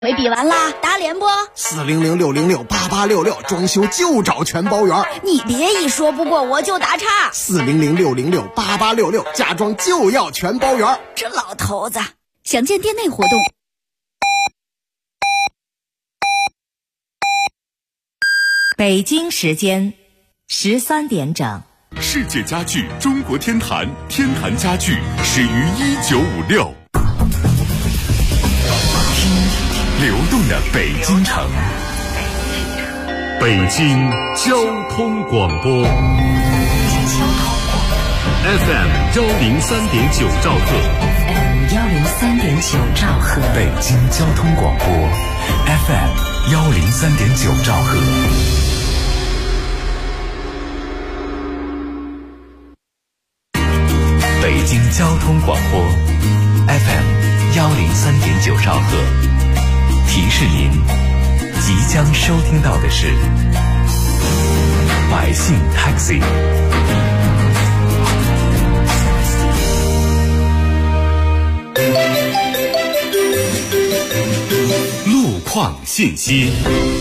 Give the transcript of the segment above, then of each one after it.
没比完啦，打脸不 ？400-606-8866，装修就找全包圆。 你别一说不过我就打岔。 400-606-8866，家装就要全包圆。 这老头子，详见店内活动。 北京时间13点整。 世界家具中国天坛，天坛家具始于1956。流动的北京城，北京交通广播 FM 103.9兆赫， 103.9兆赫， 北京交通广播 FM 103.9兆赫。北京交通广播 FM 103.9兆赫。提示您，即将收听到的是百姓 Taxi。路况信息。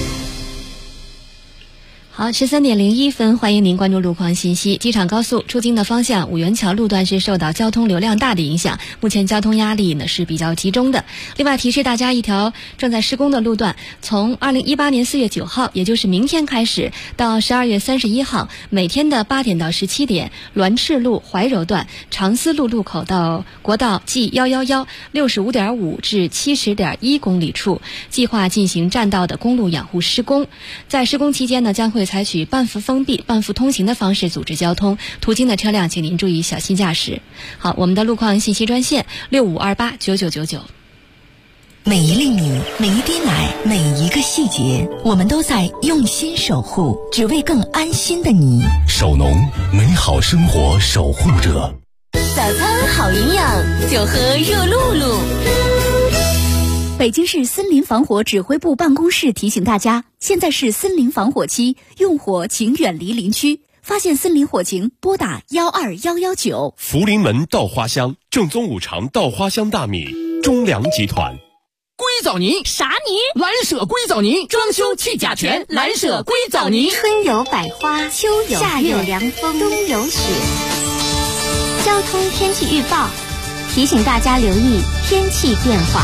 好，13:01，欢迎您关注路况信息。机场高速出京的方向，五元桥路段是受到交通流量大的影响，目前交通压力呢是比较集中的。另外提示大家，一条正在施工的路段，从2018年4月9号，也就是明天开始，到12月31号，每天的8点到17点，栾赤路怀柔段长思路路口到国道 G111 65.5至70.1公里处，计划进行占道的公路养护施工。在施工期间呢，将会采取半幅封闭、半幅通行的方式组织交通，途经的车辆请您注意小心驾驶。好，我们的路况信息专线65289999。 每一粒米，每一滴奶，每一个细节，我们都在用心守护，只为更安心的你。 守农，美好生活守护者。 早餐好营养，就喝热露露。 北京市森林防火指挥部办公室提醒大家，现在是森林防火期，用火请远离林区，发现森林火情拨打12119。 福临门稻花香，正宗五常稻花香大米，中粮集团。 硅藻泥啥泥？ 蓝舍硅藻泥，装修去甲醛，蓝舍硅藻泥。 春有百花，秋有夏有凉风，冬有雪。交通天气预报提醒大家留意天气变化。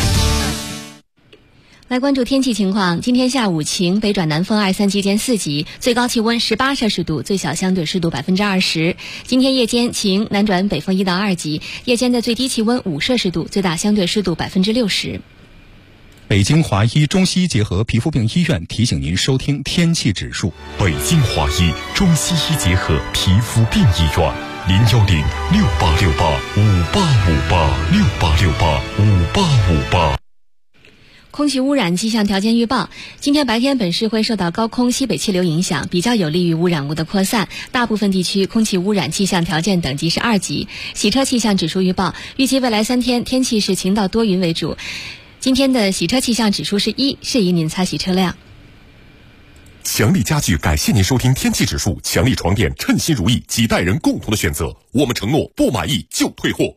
来关注天气情况，今天下午晴，北转南风2、3级间4级，最高气温18摄氏度，最小相对湿度20%。今天夜间晴，南转北风1到2级，夜间的最低气温5摄氏度，最大相对湿度60%。 北京华医中西医结合皮肤病医院提醒您收听天气指数。 北京华医中西医结合皮肤病医院，010-6868-5858，6868-5858。 空气污染气象条件预报，今天白天本市会受到高空西北气流影响，比较有利于污染物的扩散，大部分地区空气污染气象条件等级是2级。洗车气象指数预报，预计未来3天天气是晴到多云为主。今天的洗车气象指数是1，适宜您擦洗车辆。 强力家具感谢您收听天气指数，强力床垫称心如意，几代人共同的选择，我们承诺不满意就退货。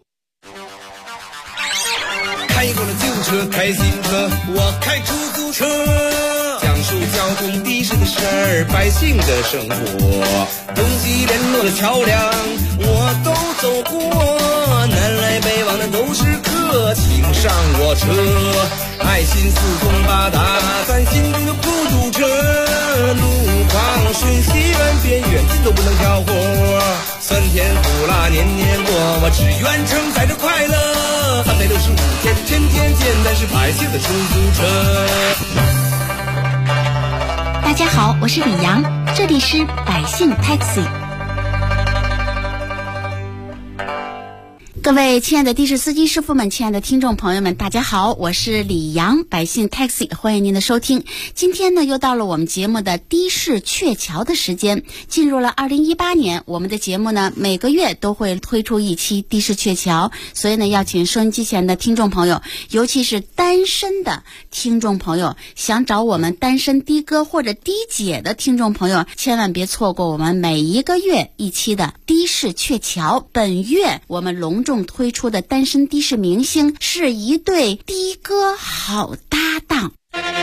开过了旧车，开新车，我开出租车，讲述交通的士的事儿，百姓的生活，东西联络的桥梁我都走过，南来北往的都是客，请上我车，爱心四通八达，咱心中有孤独车，路况瞬息万变，远近都不能挑活，酸甜苦辣年年过，我只愿承载着快乐，365天天天见，但是百姓的出租车。 大家好，我是李阳，这里是百姓 Taxi。 各位亲爱的的士司机师傅们，亲爱的听众朋友们，大家好，我是李阳，百姓 Taxi， 欢迎您的收听。今天呢，又到了我们节目的的士鹊桥的时间。进入了2018年，我们的节目呢，每个月都会推出一期的士鹊桥，所以呢，要请收音机前的听众朋友，尤其是单身的听众朋友，想找我们单身的哥或者的姐的听众朋友，千万别错过我们每一个月一期的的士鹊桥。本月我们隆重动推出的单身的士明星是一对的哥好搭档。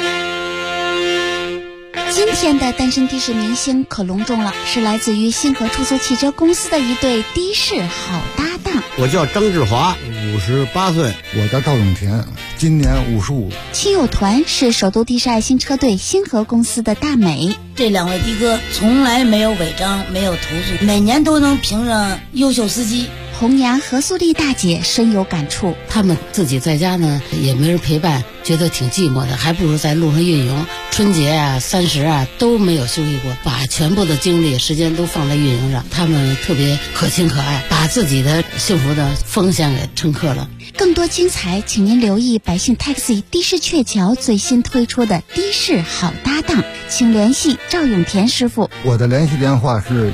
今天的单身的士明星可隆重了，是来自于星河出租汽车公司的一对的士好搭档。 我叫张志华，58岁。 我叫赵永田，今年55。 亲友团是首都的士爱心车队星河公司的大美。 这两位的哥从来没有违章，没有投诉，每年都能评上优秀司机。 红娘何素丽大姐深有感触， 他们自己在家呢也没人陪伴，觉得挺寂寞的，还不如在路上运营。春节啊、30啊都没有休息过，把全部的精力、时间都放在运营上。他们特别可亲可爱，把自己的幸福的奉献给乘客了。 更多精彩，请您留意百姓 Taxi 的士鹊桥最新推出的的士好搭档，请联系赵永田师傅。 我的联系电话是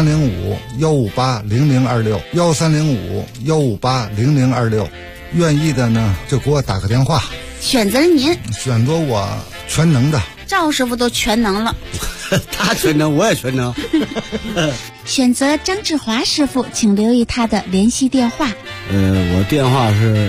1305-158-0026，1305-158-0026，愿意的呢就给我打个电话。 选择您， 选择我全能的。 赵师傅都全能了， 他全能，我也全能。 选择张志华师傅，请留意他的联系电话。 我电话是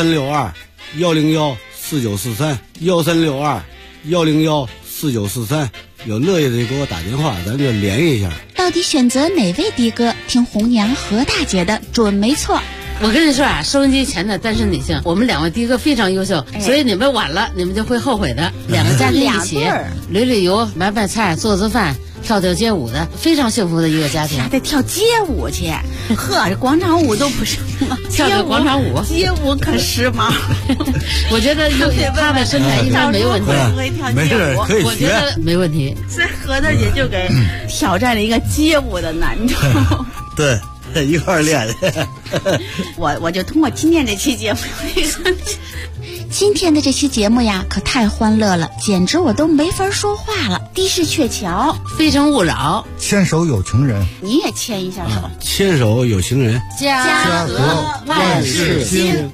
1362-101-4943，1362-101-4943，有乐意的就给我打电话，咱就联系一下。 到底选择哪位的哥？听红娘何大姐的准没错。 我跟你说啊，收音机前的单身女性，我们两位的哥非常优秀，所以你们晚了，你们就会后悔的。两个家庭一起旅游、买菜、做饭、跳街舞的，非常幸福的一个家庭。 还得跳街舞去，呵，这广场舞都不是吗？ 跳个广场舞， 街舞可时髦。 我觉得他的身材应该没问题， 没事可以学， 我觉得没问题。 所以何大姐就给挑战了一个街舞的难度。 对。一块练我就通过今天这期节目，今天的这期节目呀，可太欢乐了，简直我都没法说话了。的士鹊桥，非诚勿扰， 牵手有情人， 你也牵一下手。 牵手有情人， 家和万事兴。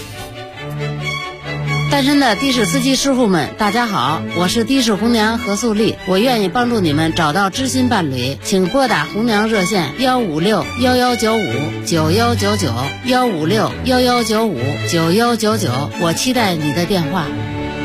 单身的的士司机师傅们，大家好，我是的士红娘何素丽，我愿意帮助你们找到知心伴侣，请拨打红娘热线156-1195-9199，156-1195-9199，我期待你的电话。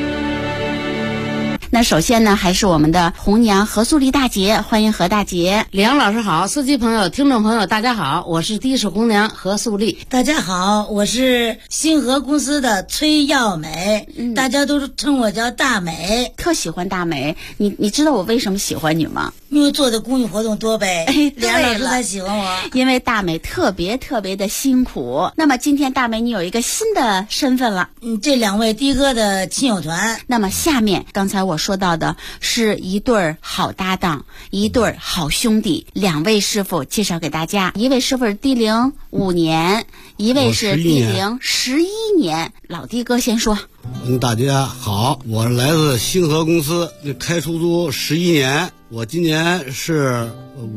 那首先呢，还是我们的红娘何素丽大姐，欢迎何大姐。李阳老师好，司机朋友、听众朋友大家好，我是的士红娘何素丽。 大家好，我是星河公司的崔耀美，大家都称我叫大美， 特喜欢大美。你知道我为什么喜欢你吗？ 因为做的公益活动多呗。 对梁老师才喜欢我， 因为大美特别的辛苦。那么今天大美你有一个新的身份了， 这两位的哥的亲友团。 那么下面刚才我说到的是一对好搭档，一对好兄弟，两位师傅介绍给大家，一位师傅是的龄5年，一位是的龄11年。老的哥先说。 大家好，我是来自星河公司，开出租11年，我今年是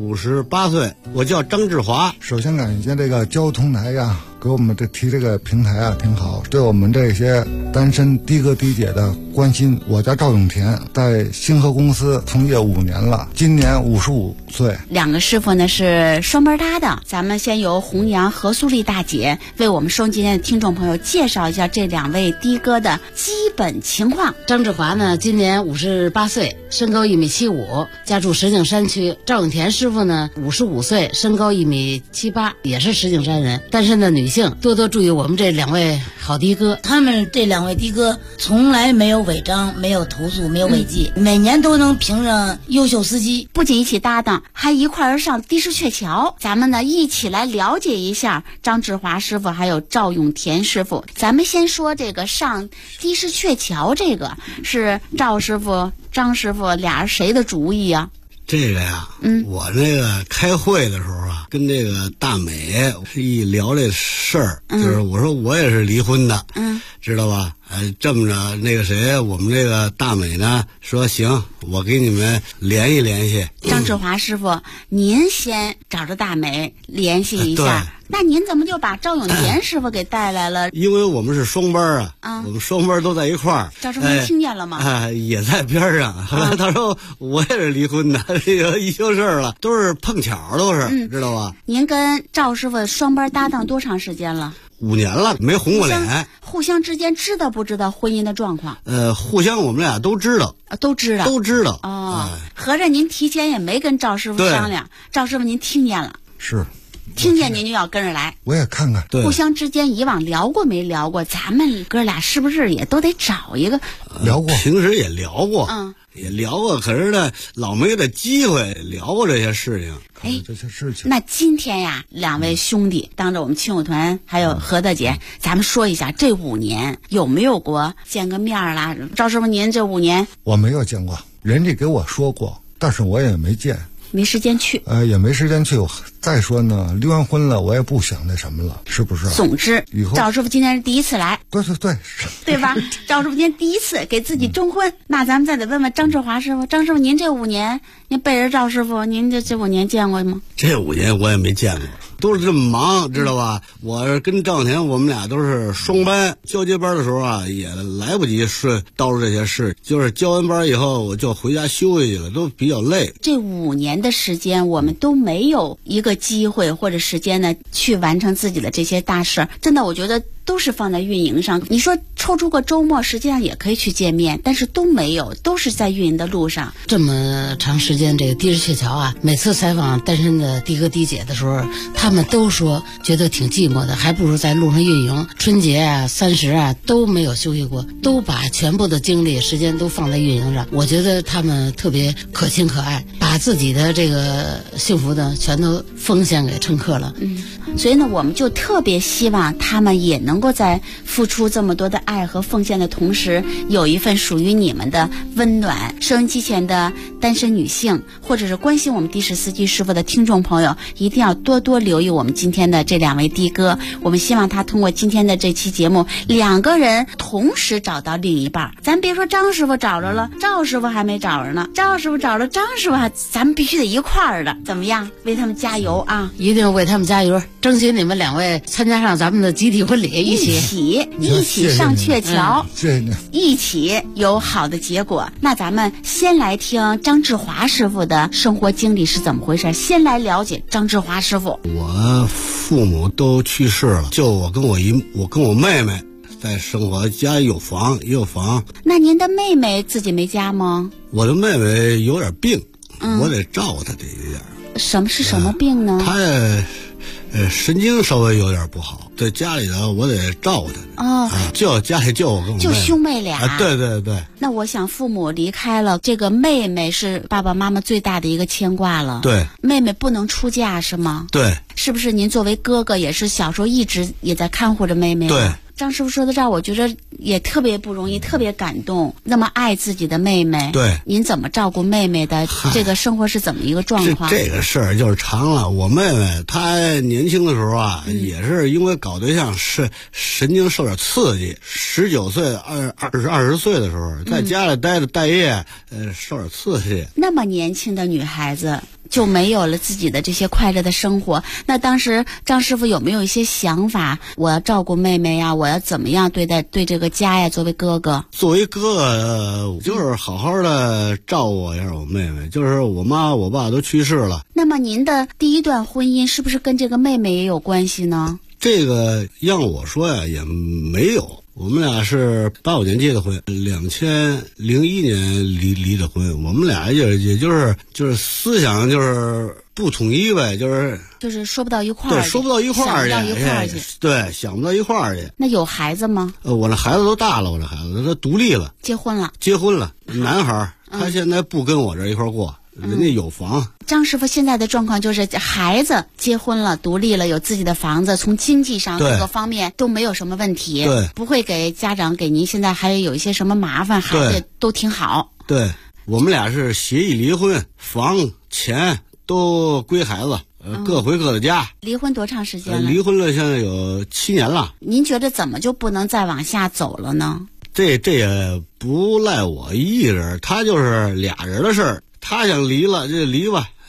58岁，我叫张志华。 首先感谢这个交通台呀，给我们提这个平台啊，挺好，对我们这些单身的哥的姐的关心。我叫赵永田，在星河公司从业5年了，今年55岁。 两个师傅呢是双班搭档，咱们先由红娘何素丽大姐为我们收音机前的听众朋友介绍一下这两位的哥的基本情况。 张志华呢今年58岁，身高1.75米，家住石景山区。赵永田师傅呢55岁，身高1.78米，也是石景山人。单身的女性多多注意我们这两位好的哥， 他们这两位的哥从来没有违章，没有投诉，没有违纪，每年都能评上优秀司机。 不仅一起搭档，还一块儿上的士鹊桥。咱们呢一起来了解一下张志华师傅还有赵永田师傅。咱们先说这个上的士鹊桥，这个是赵师傅、张师傅俩人谁的主意啊？ 这个呀，我那个开会的时候啊，跟这个大美一聊这事儿，就是我说我也是离婚的，知道吧？这么着，那个谁，我们这个大美呢说行，我给你们联系联系。 张志华师傅，您先找着大美联系一下。那您怎么就把赵永田师傅给带来了？ 因为我们是双班啊，我们双班都在一块儿。 赵师傅听见了吗？ 也在边上。后来他说我也是离婚的，这个一说事儿了，都是碰巧，都是知道吧？ 您跟赵师傅双班搭档多长时间了？ 5年了，没红过脸。 互相之间知道不知道婚姻的状况？ 互相我们俩都知道， 都知道。哦，合着您提前也没跟赵师傅商量，赵师傅您听见了？ 是。 听见您就要跟着来， 我也看看。 对， 互相之间以往聊过没聊过？咱们哥俩是不是也都得找一个？ 聊过，平时也聊过，也聊过，可是呢，老没这机会聊过这些事情。 这些事情。 那今天呀，2位兄弟当着我们亲友团还有何大姐，咱们说一下这5年有没有过见个面啦？赵师傅，您这5年我没有见过，人家给我说过，但是我也没见。 没时间去， 也没时间去。再说呢，离完婚了，我也不想那什么了，是不是？ 总之， 以后赵师傅今天是第一次来， 对吧？赵师傅今天第一次给自己征婚，那咱们再得问问张志华师傅。张师傅，您这5年，您背着赵师傅，您这5年见过吗？ 这5年我也没见过，都是这么忙，知道吧？我跟赵田，我们俩都是双班，交接班的时候啊，也来不及叨叨这些事，就是交完班以后，我就回家休息去了，都比较累。 这5年的时间，我们都没有一个机会或者时间呢，去完成自己的这些大事。真的，我觉得都是放在运营上。你说抽出个周末，实际上也可以去见面，但是都没有，都是在运营的路上。 这么长时间，这个的士鹊桥啊，每次采访单身的的哥的姐的时候，他们都说觉得挺寂寞的，还不如在路上运营。春节啊、30啊都没有休息过，都把全部的精力、时间都放在运营上。我觉得他们特别可亲可爱，把自己的这个幸福的全都奉献给乘客了。 所以呢，我们就特别希望他们也能够在付出这么多的爱和奉献的同时，有一份属于你们的温暖。收音机前的单身女性，或者是关心我们的士司机师傅的听众朋友，一定要多多留意我们今天的这2位的哥。我们希望他通过今天的这期节目，2个人同时找到另一半。咱别说张师傅找着了，赵师傅还没找着呢，赵师傅找着张师傅咱们必须得一块儿的，怎么样？为他们加油啊！ 一定为他们加油，争取你们2位参加上咱们的集体婚礼，一起上鹊桥，一起有好的结果。那咱们先来听张志华师傅的生活经历是怎么回事，先来了解张志华师傅。 我父母都去世了，就我跟我妹妹在生活，家里有房也有房。 那您的妹妹自己没家吗？ 我的妹妹有点病，我得照顾她这一点。 什么病呢？ 她神经稍微有点不好，在家里头我得照顾她。就家里就我跟我妹妹， 就兄妹俩。 对对对。 那我想父母离开了，这个妹妹是爸爸妈妈最大的一个牵挂了。 对。 妹妹不能出嫁是吗？ 对。 是不是您作为哥哥也是小时候一直也在看护着妹妹？ 对。 张师傅说到这儿，我觉得也特别不容易，特别感动。那么爱自己的妹妹， 对， 您怎么照顾妹妹的？这个生活是怎么一个状况？ 这个事儿就是长了。我妹妹她年轻的时候啊，也是因为搞对象是神经受点刺激。19岁、20岁的时候，在家里待业，受点刺激。 那么年轻的女孩子就没有了自己的这些快乐的生活。那当时张师傅有没有一些想法？我要照顾妹妹呀，我要怎么样对这个家呀？作为哥哥， 就是好好的照顾一下我妹妹。就是我妈我爸都去世了。 那么您的第一段婚姻是不是跟这个妹妹也有关系呢？ 这个让我说呀，也没有。我们俩是85年结的婚，2001年离的婚。我们俩也就是思想就是不统一呗，就是说不到一块儿， 对，说不到一块儿去，对，想不到一块儿去。 那有孩子吗？ 我这孩子都大了，我这孩子他独立了， 结婚了， 男孩，他现在不跟我这一块儿过。人家有房。 张师傅现在的状况就是孩子结婚了，独立了，有自己的房子，从经济上各个方面都没有什么问题， 对， 不会给家长给您现在还有一些什么麻烦，孩子都挺好。 对，我们俩是协议离婚，房钱都归孩子，各回各的家。 离婚多长时间了？ 离婚了现在有7年了。 您觉得怎么就不能再往下走了呢？ 这也不赖我一人，他就是俩人的事儿。他想离了就离吧，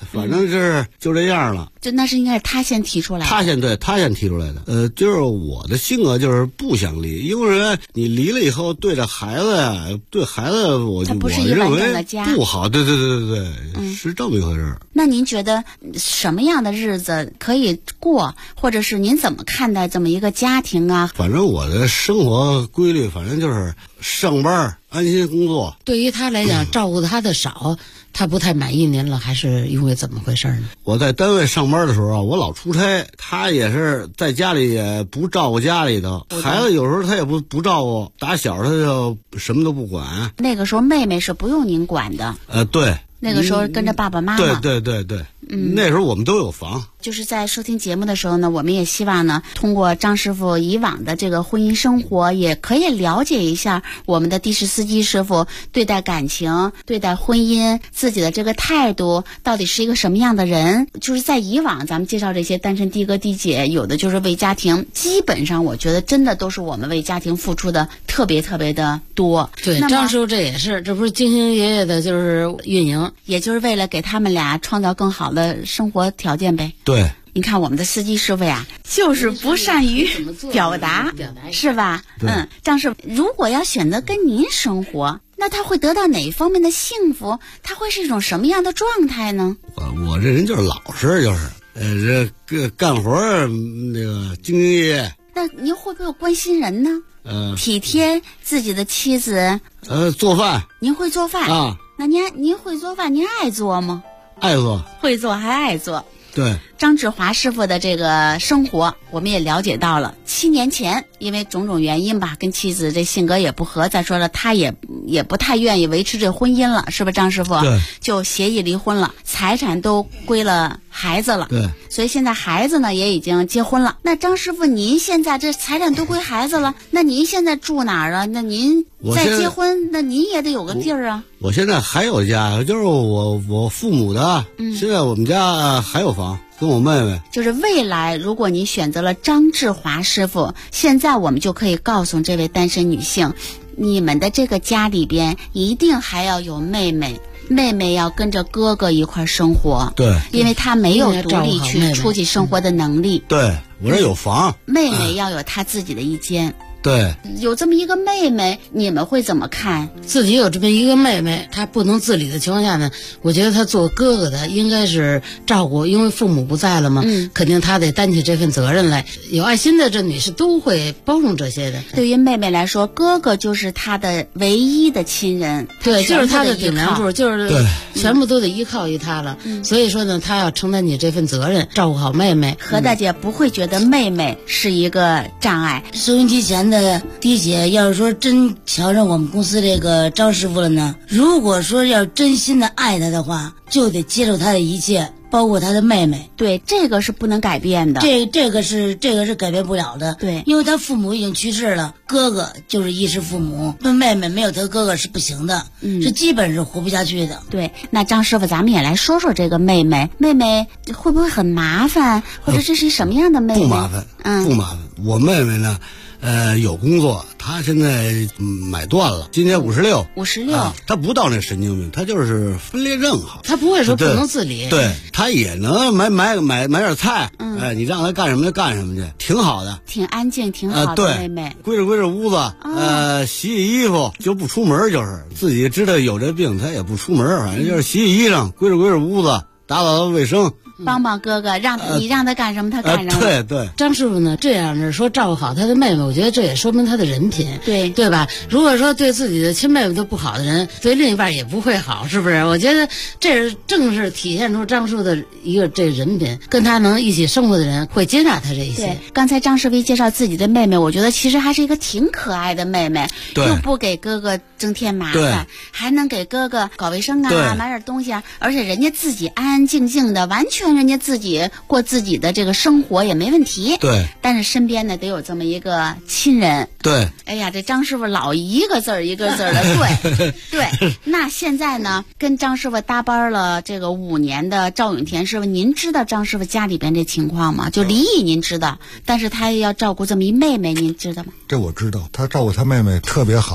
反正就这样了。 那是应该是他先提出来的。 他先提出来的。就是我的性格就是不想离，因为你离了以后对着孩子呀，对孩子我认为不好。对，是这么一回事。 那您觉得什么样的日子可以过，或者是您怎么看待这么一个家庭啊？ 反正我的生活规律，反正就是上班安心工作。 对于他来讲，照顾他的少，他不太满意您了，还是因为怎么回事呢？ 我在单位上班的时候啊，我老出差，他也是在家里也不照顾家里头，孩子有时候他也不照顾，打小他就什么都不管。 那个时候妹妹是不用您管的。 对。 那个时候跟着爸爸妈妈。 对。那时候我们都有房。 就是在收听节目的时候呢，我们也希望呢，通过张师傅以往的这个婚姻生活，也可以了解一下我们的的士司机师傅对待感情、对待婚姻自己的这个态度到底是一个什么样的人。就是在以往咱们介绍这些单身的哥的姐，有的就是为家庭，基本上我觉得真的都是我们为家庭付出的特别的多。 对，张师傅这也是，这不是兢兢业业的就是运营， 也就是为了给他们俩创造更好的生活条件呗。 对， 你看我们的司机师傅呀，就是不善于表达，是吧？张师傅，如果要选择跟您生活，那他会得到哪方面的幸福？他会是一种什么样的状态呢？ 我这人就是老实，就是这干活那个兢兢业业。 那您会不会关心人呢？体贴自己的妻子。 做饭。 您会做饭啊？ 那您会做饭，您爱做吗？ 爱做。 会做还爱做。 对。 张志华师傅的这个生活我们也了解到了，7年前因为种种原因吧，跟妻子这性格也不合，再说了他也不太愿意维持这婚姻了，是吧张师傅？ 对。 就协议离婚了，财产都归了孩子了。 对。 所以现在孩子呢也已经结婚了。那张师傅您现在这财产都归孩子了，那您现在住哪儿啊？那您再结婚，那您也得有个地儿啊。 我现在还有家，就是我父母的。现在我们家还有房，跟我妹妹。 就是未来如果你选择了张志华师傅，现在我们就可以告诉这位单身女性，你们的这个家里边一定还要有妹妹，妹妹要跟着哥哥一块生活。 对， 因为她没有独立去出去生活的能力。 对，我这有房。 妹妹要有她自己的一间。 对， 有这么一个妹妹，你们会怎么看？ 自己有这么一个妹妹，她不能自理的情况下呢，我觉得她做哥哥的应该是照顾，因为父母不在了嘛，肯定她得担起这份责任来。有爱心的这女士都会包容这些的。 对于妹妹来说，哥哥就是她的唯一的亲人， 对，就是她的顶梁柱，就是全部都得依靠于她了。所以说呢，她要承担起这份责任，照顾好妹妹。 何大姐不会觉得妹妹是一个障碍。 收音机前的迪姐，要是说真瞧上我们公司这个张师傅了呢，如果说要真心的爱他的话，就得接受他的一切，包括他的妹妹。 对，这个是不能改变的。 这个是改变不了的。 对， 因为他父母已经去世了，哥哥就是衣食父母，那妹妹没有他哥哥是不行的，是基本是活不下去的。 对，那张师傅，咱们也来说说这个妹妹会不会很麻烦，或者这是什么样的妹妹？ 不麻烦，不麻烦。我妹妹呢？有工作，她现在买断了，今年56。她不到那神经病，她就是分裂症好。 她不会说不能自理。 对，她也能买点菜。你让她干什么就干什么去，挺好的， 挺安静，挺好的妹妹。 归着屋子，洗衣服就不出门，就是自己知道有这病，她也不出门，反正就是洗衣裳，归着屋子，打扫卫生。 帮哥哥，让他干什么他干什么。 对。 张师傅呢，这样是说照顾好他的妹妹，我觉得这也说明他的人品，对吧？如果说对自己的亲妹妹都不好的人，对另一半也不会好，是不是？我觉得这正是体现出张师傅的一个这人品，跟他能一起生活的人会接纳他这一些。 对，刚才张师傅介绍自己的妹妹，我觉得其实还是一个挺可爱的妹妹，又不给哥哥增添麻烦，还能给哥哥搞卫生啊，买点东西啊，而且人家自己安安静静的，完全人家自己过自己的这个生活也没问题。 对， 但是身边呢得有这么一个亲人。 对， 哎呀，这张师傅老一个字儿一个字儿的对。那现在呢，跟张师傅搭班了这个5年的赵永田师傅，您知道张师傅家里边这情况吗？就离异您知道，但是他要照顾这么一妹妹，您知道吗？ 这我知道，他照顾他妹妹特别好。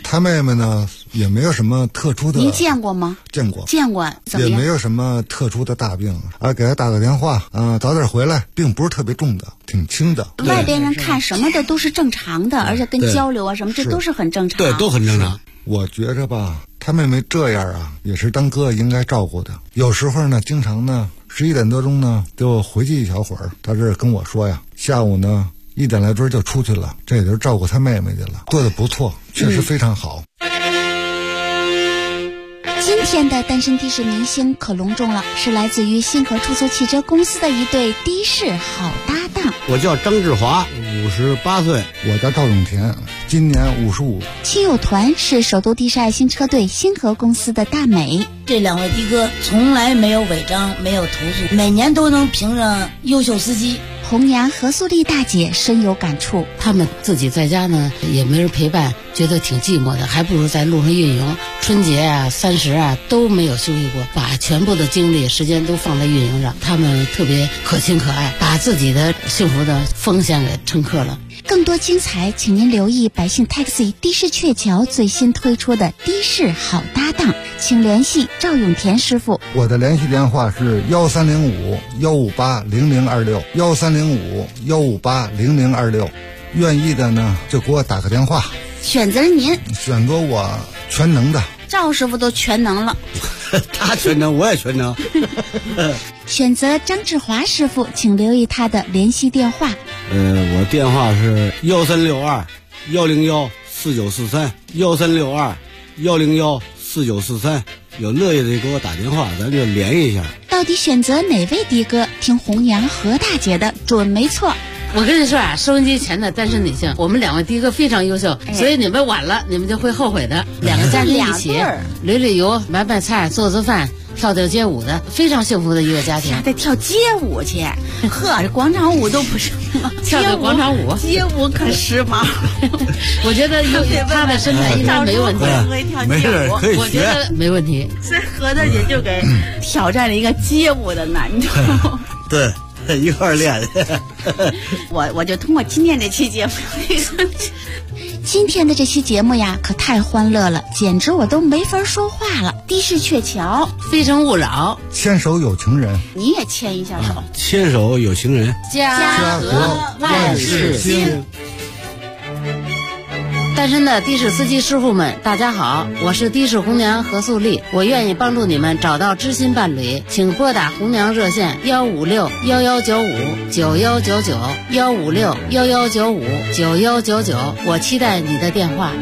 他妹妹呢也没有什么特殊的。 您见过吗？ 见过， 怎么样？ 也没有什么特殊的大病啊。给他打个电话啊，早点回来，病不是特别重的，挺轻的。 外边人看什么的都是正常的，而且跟交流啊什么，这都是很正常。 对，都很正常。 我觉着吧，他妹妹这样啊，也是当哥应该照顾的。有时候呢，经常呢11点多钟呢就回去一小会儿。他这跟我说呀，下午呢1点来钟就出去了，这也就是照顾他妹妹去了，做得不错，确实非常好。 今天的单身的士明星可隆重了，是来自于星河出租汽车公司的一对的士好搭档。 我叫张志华，58岁。 我叫赵永田，今年55。 亲友团是首都的士爱心车队星河公司的大美。 这2位的哥从来没有违章，没有投诉，每年都能评上优秀司机。 红娘何素丽大姐深有感触， 他们自己在家呢也没人陪伴，觉得挺寂寞的，还不如在路上运营。春节啊、30啊都没有休息过，把全部的精力、时间都放在运营上。他们特别可亲可爱，把自己的幸福的奉献给乘客了。 更多精彩，请您留意百姓 Taxi 的士鹊桥最新推出的的士好搭档，请联系赵永田师傅。 我的联系电话是1305-158-0026，1305-158-0026。愿意的呢就给我打个电话。 选择您， 选择我全能的。 赵师傅都全能了。 他全能，我也全能。 选择张志华师傅，请留意他的联系电话。 我电话是1362-106-4943，1362-106-4943。有乐意的给我打电话，咱就联系一下。 到底选择哪位的哥？听红娘何大姐的准没错。 我跟你说啊，收音机前的单身女性，我们2位的哥非常优秀，所以你们晚了，你们就会后悔的。2个家庭一起旅旅游、买买菜、做做饭、跳跳街舞的，非常幸福的一个家庭。 还得跳街舞去，呵，这广场舞都不是吗？ 跳广场舞， 街舞可时髦。 我觉得他的身材应该没问题， 没事可以学， 我觉得没问题。 所以何大姐就给挑战了一个街舞的难度。 对。一块练。 我就通过今天这期节目，今天的这期节目呀，可太欢乐了，简直我都没法说话了。的士鹊桥， 非诚勿扰， 牵手有情人， 你也牵一下手。 牵手有情人， 家和万事兴。单身的的士司机师傅们，大家好，我是的士红娘何素丽，我愿意帮助你们找到知心伴侣，请拨打红娘热线156-1195-9199，156-1195-9199，我期待你的电话。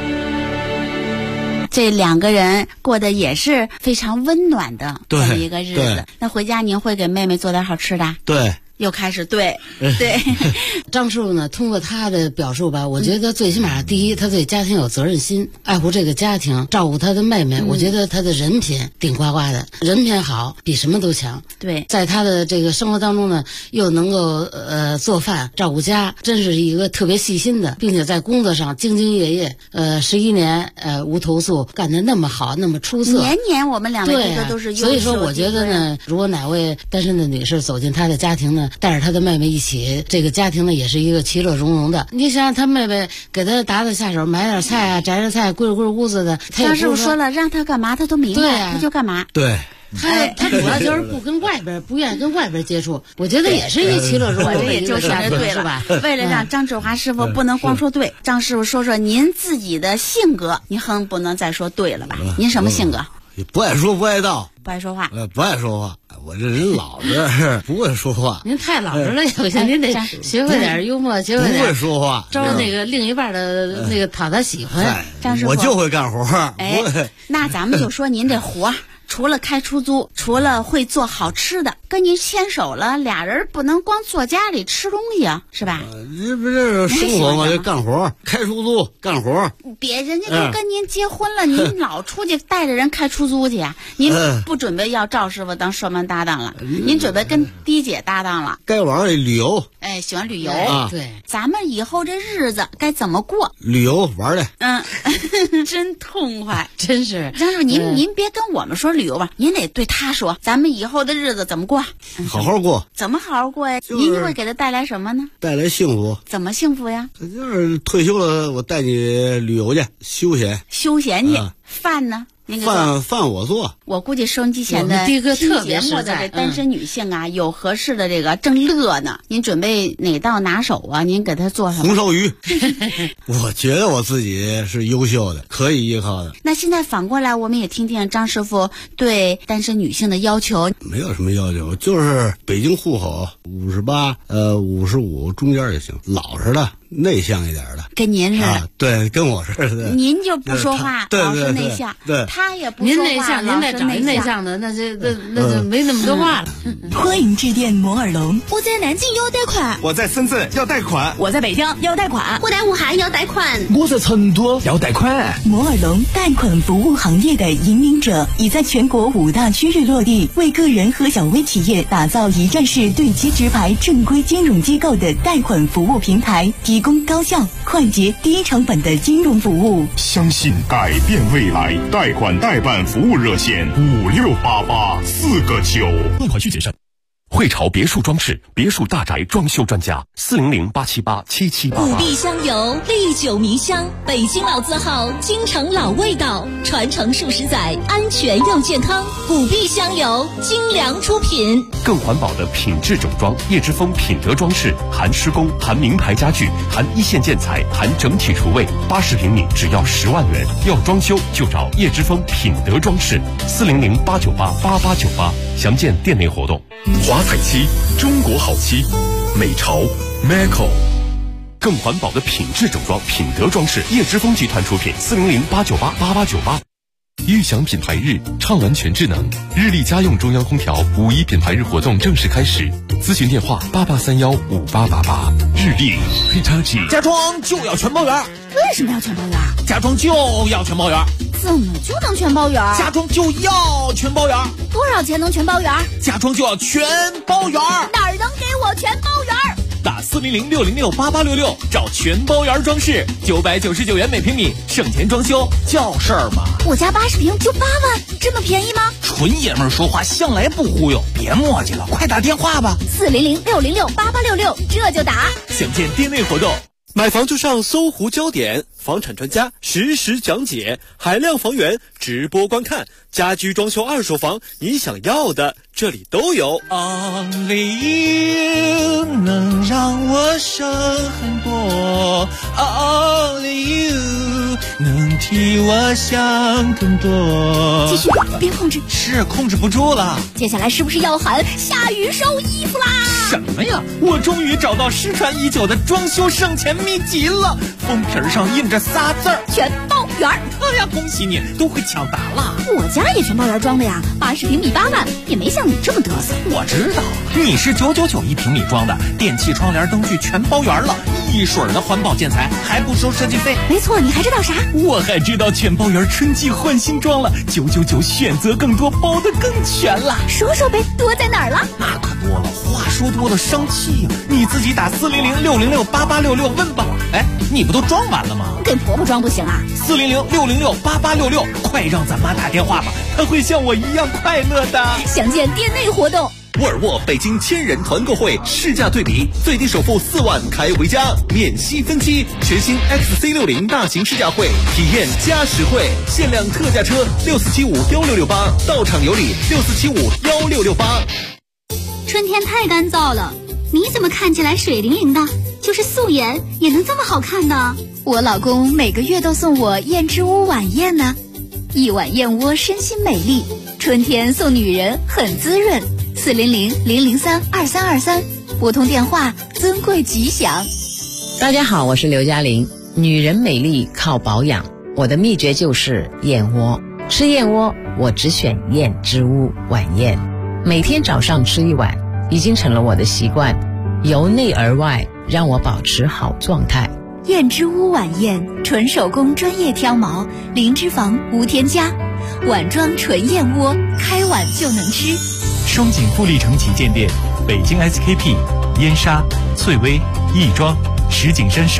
这2个人过得也是非常温暖的这么一个日子。那回家您会给妹妹做点好吃的？ 对。 又开始对。 张师傅呢，通过他的表述吧，我觉得最起码第一，他对家庭有责任心，爱护这个家庭，照顾他的妹妹。我觉得他的人品顶呱呱的，人品好比什么都强。 对， 在他的这个生活当中呢，又能够做饭照顾家，真是一个特别细心的，并且在工作上兢兢业业，11年无投诉，干得那么好，那么出色。 年年我们2位的都是优秀。 所以说我觉得呢，如果哪位单身的女士走进他的家庭呢，带着他的妹妹一起，这个家庭呢也是一个其乐融融的。你想他妹妹给他打下手，买点菜啊，摘点菜，归屋子的。 张师傅说了，让他干嘛他都明白，他就干嘛。 对。 他主要就是不跟外边，不愿意跟外边接触。我觉得也是一个其乐融融的一个家庭， 是吧？为了让张志华师傅不能光说对，张师傅说说您自己的性格，您横不能再说对了吧？您什么性格？ 不爱说不爱道， 不爱说话， 不爱说话。我这人老实，不会说话。 您太老实了，有些您得学会点幽默，学会点不会说话， 招那个另一半的那个讨他喜欢。 张师傅， 我就会干活。 那咱们就说您这活。除了开出租，除了会做好吃的，跟您牵手了，2人不能光坐家里吃东西啊，是吧？ 这不是生活吗？就干活，开出租，干活。 别人家都跟您结婚了，您老出去带着人开出租去啊？您不准备要赵师傅当双门搭档了，您准备跟迪姐搭档了？ 该玩旅游， 喜欢旅游啊。 对， 咱们以后这日子该怎么过？ 旅游玩的， 真痛快， 真是。 张师傅，您别跟我们说旅游吧，您得对他说，咱们以后的日子怎么过？ 好好过。 怎么好好过呀？您会给他带来什么呢？ 带来幸福。 怎么幸福呀？ 就是退休了，我带你旅游去，休闲去。饭呢？ 饭我做。 我估计收音机前的第一个特别实在，这单身女性啊，有合适的这个正乐呢。您准备哪道拿手啊？您给他做什么？ 红烧鱼。我觉得我自己是优秀的，可以依靠的。 那现在反过来，我们也听听张师傅对单身女性的要求。 没有什么要求，就是北京户口58、55中间就行，老实的。内向一点的， 跟您似的， 对，跟我似的。 您就不说话，老是内向， 对， 他也不说话， 您内向，您再找一内向的，那就没那么多话了。 欢迎致电摩尔龙，我在南京要贷款， 我在深圳要贷款， 我在北京要贷款， 我在武汉要贷款， 我在成都要贷款。 摩尔龙贷款服务行业的引领者，已在全国5大区域落地，为个人和小微企业打造一站式对接直排正规金融机构的贷款服务平台，提供高效、快捷、低成本的金融服务。 相信改变未来，贷款代办服务热线5688-4个9。 贷款需谨慎。汇潮别墅装饰，别墅大宅装修专家，400-878-7788。 古壁香油，历久弥香，北京老字号，京城老味道，传承数十载，安全又健康。古壁香油，精良出品。 更环保的品质整装，叶之峰品德装饰，含施工，含名牌家具，含一线建材，含整体厨卫，80平米只要10万元。要装修就找叶之峰品德装饰，400-898-8898。详见店内活动。华彩漆，中国好漆，美潮 Maco。更环保的品质整装，品德装饰，叶之峰集团出品，400-898-8898。悦享品牌日，畅玩全智能，日立家用中央空调5·1品牌日活动正式开始，咨询电话88315888。日立 Hitachi。 家装就要全包圆。 为什么要全包圆？ 家装就要全包圆。 怎么就能全包圆？ 家装就要全包圆。 多少钱能全包圆？ 家装就要全包圆。 哪儿能给我全包圆？ 打400-606-8866，找全包圆装饰，999元每平米，省钱装修叫事儿嘛。 我家80平就8万，这么便宜吗？ 纯爷们儿说话向来不忽悠，别磨叽了，快打电话吧。 400-606-8866，这就打。 详见店内活动。 买房就上搜狐焦点，房产专家实时讲解，海量房源直播观看，家居装修二手房，你想要的这里都有。 Only you 能让我省很多 ，Only you 能替我想更多。 继续，别控制。 是控制不住了。 接下来是不是要喊下雨收衣服啦？ 什么呀？我终于找到失传已久的装修省钱秘籍了，封皮上印着仨字儿： 全包圆。 哎呀，恭喜你，都会抢答了。 我家也全包圆装的呀，80平米8万，也没像你这么嘚瑟。 我知道，你是999一平米装的，电器、窗帘、灯具全包圆了，一水儿的环保建材，还不收设计费。 没错，你还知道啥？ 我还知道全包圆春季换新装了，999选择更多，包得更全了。 说说呗，多在哪儿了？ 那可多了，话说多了伤气呀。你自己打400-606-8866问吧。哎，你不都装完了吗？ 给婆婆装不行啊 ？400-606-8866，快让咱妈打电话吧，她会像我一样快乐的。 详见店内活动。 沃尔沃北京1000人团购会试驾对比，最低首付4万开回家，免息分期。全新 XC60 大型试驾会，体验加实惠，限量特价车6475-1668，到场有礼6475-1668。 春天太干燥了，你怎么看起来水灵灵的？就是素颜也能这么好看呢？ 我老公每个月都送我燕之屋晚宴呢，一碗燕窝身心美丽，春天送女人很滋润。400-003-2323，拨通电话，尊贵吉祥。 大家好，我是刘嘉玲。女人美丽靠保养，我的秘诀就是燕窝。吃燕窝，我只选燕之屋晚宴，每天早上吃一碗，已经成了我的习惯，由内而外让我保持好状态。 燕之屋晚宴，纯手工专业挑毛，零脂肪无添加，碗装纯燕窝，开碗就能吃。 双井富力城旗舰店、北京 SKP、燕莎、翠微、亦庄、石景山